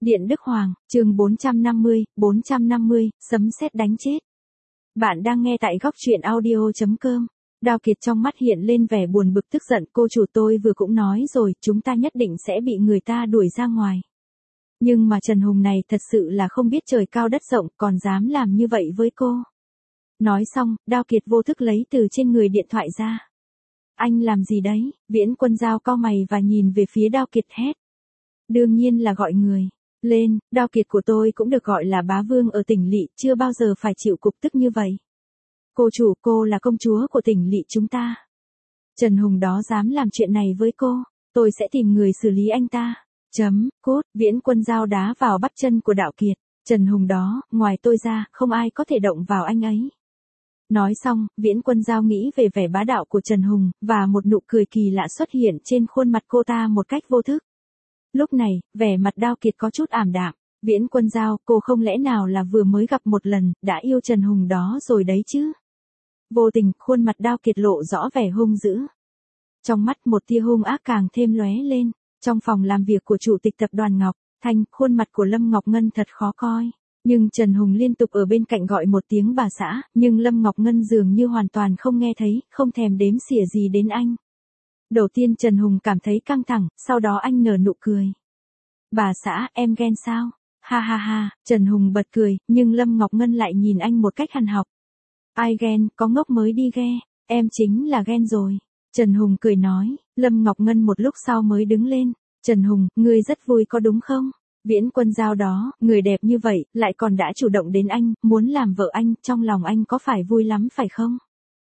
Điện Đức Hoàng, chương 450, sấm sét đánh chết. Bạn đang nghe tại góc truyện audio.com. Đao Kiệt trong mắt hiện lên vẻ buồn bực tức giận, cô chủ tôi vừa cũng nói rồi, chúng ta nhất định sẽ bị người ta đuổi ra ngoài. Nhưng mà Trần Hùng này thật sự là không biết trời cao đất rộng, còn dám làm như vậy với cô. Nói xong, Đao Kiệt vô thức lấy từ trên người điện thoại ra. Anh làm gì đấy? Viễn Quân Giao cau mày và nhìn về phía Đao Kiệt hét. Đương nhiên là gọi người lên, Đao Kiệt của tôi cũng được gọi là bá vương ở tỉnh lỵ, chưa bao giờ phải chịu cục tức như vậy. Cô chủ, cô là công chúa của tỉnh lỵ chúng ta. Trần Hùng đó dám làm chuyện này với cô, tôi sẽ tìm người xử lý anh ta. Cốt, Viễn Quân Giao đá vào bắp chân của Đạo Kiệt. Trần Hùng đó, ngoài tôi ra, không ai có thể động vào anh ấy. Nói xong, Viễn Quân Giao nghĩ về vẻ bá đạo của Trần Hùng, và một nụ cười kỳ lạ xuất hiện trên khuôn mặt cô ta một cách vô thức. Lúc này, vẻ mặt Đao Kiệt có chút ảm đạm. Viễn Quân Giao, cô không lẽ nào là vừa mới gặp một lần, đã yêu Trần Hùng đó rồi đấy chứ? Vô tình, khuôn mặt Đao Kiệt lộ rõ vẻ hung dữ. Trong mắt một tia hung ác càng thêm lóe lên. Trong phòng làm việc của chủ tịch tập đoàn Ngọc Thanh, khuôn mặt của Lâm Ngọc Ngân thật khó coi. Nhưng Trần Hùng liên tục ở bên cạnh gọi một tiếng bà xã, nhưng Lâm Ngọc Ngân dường như hoàn toàn không nghe thấy, không thèm đếm xỉa gì đến anh. Đầu tiên Trần Hùng cảm thấy căng thẳng, sau đó anh nở nụ cười. Bà xã, em ghen sao? Ha ha ha, Trần Hùng bật cười, nhưng Lâm Ngọc Ngân lại nhìn anh một cách hằn học. Ai ghen, có ngốc mới đi ghe, em chính là ghen rồi. Trần Hùng cười nói, Lâm Ngọc Ngân một lúc sau mới đứng lên. Trần Hùng, ngươi rất vui có đúng không? Viễn Quân Giao đó, người đẹp như vậy, lại còn đã chủ động đến anh, muốn làm vợ anh, trong lòng anh có phải vui lắm phải không?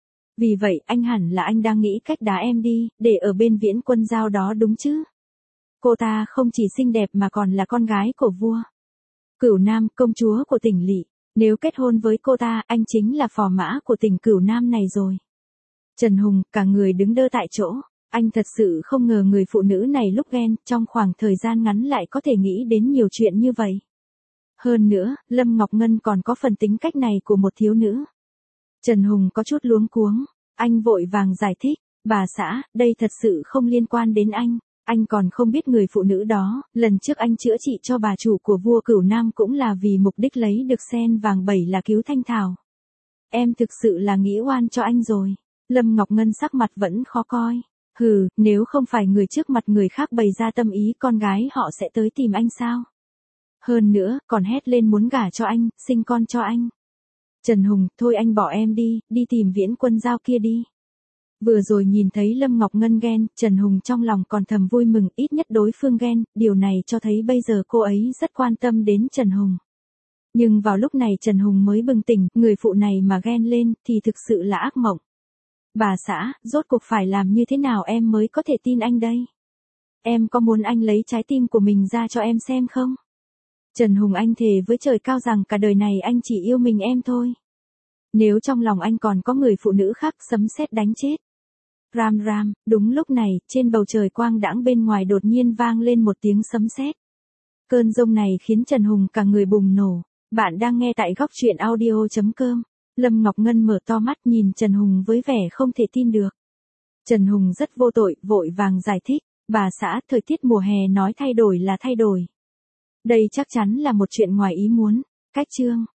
Vì vậy, anh hẳn là anh đang nghĩ cách đá em đi, để ở bên Viễn Quân Giao đó đúng chứ? Cô ta không chỉ xinh đẹp mà còn là con gái của vua Cửu Nam, công chúa của tỉnh lỵ. Nếu kết hôn với cô ta, anh chính là phò mã của tỉnh Cửu Nam này rồi. Trần Hùng, cả người đứng đơ tại chỗ. Anh thật sự không ngờ người phụ nữ này lúc ghen, trong khoảng thời gian ngắn lại có thể nghĩ đến nhiều chuyện như vậy. Hơn nữa, Lâm Ngọc Ngân còn có phần tính cách này của một thiếu nữ. Trần Hùng có chút luống cuống. Anh vội vàng giải thích, bà xã, đây thật sự không liên quan đến anh. Anh còn không biết người phụ nữ đó, lần trước anh chữa trị cho bà chủ của vua Cửu Nam cũng là vì mục đích lấy được sen vàng 7 là cứu Thanh Thảo. Em thực sự là nghĩ oan cho anh rồi. Lâm Ngọc Ngân sắc mặt vẫn khó coi. Hừ, nếu không phải người trước mặt người khác bày ra tâm ý con gái họ sẽ tới tìm anh sao? Hơn nữa, còn hét lên muốn gả cho anh, sinh con cho anh. Trần Hùng, thôi anh bỏ em đi, đi tìm Viễn Quân Giao kia đi. Vừa rồi nhìn thấy Lâm Ngọc Ngân ghen, Trần Hùng trong lòng còn thầm vui mừng, ít nhất đối phương ghen, điều này cho thấy bây giờ cô ấy rất quan tâm đến Trần Hùng. Nhưng vào lúc này Trần Hùng mới bừng tỉnh, người phụ này mà ghen lên thì thực sự là ác mộng. Bà xã, rốt cuộc phải làm như thế nào em mới có thể tin anh đây? Em có muốn anh lấy trái tim của mình ra cho em xem không? Trần Hùng, anh thề với trời cao rằng cả đời này anh chỉ yêu mình em thôi. Nếu trong lòng anh còn có người phụ nữ khác, sấm sét đánh chết. Ram ram, đúng lúc này, trên bầu trời quang đãng bên ngoài đột nhiên vang lên một tiếng sấm sét. Cơn giông này khiến Trần Hùng cả người bùng nổ. Bạn đang nghe tại góc truyện audio.com. Lâm Ngọc Ngân mở to mắt nhìn Trần Hùng với vẻ không thể tin được. Trần Hùng rất vô tội, vội vàng giải thích, bà xã, thời tiết mùa hè nói thay đổi là thay đổi. Đây chắc chắn là một chuyện ngoài ý muốn. Cách chương.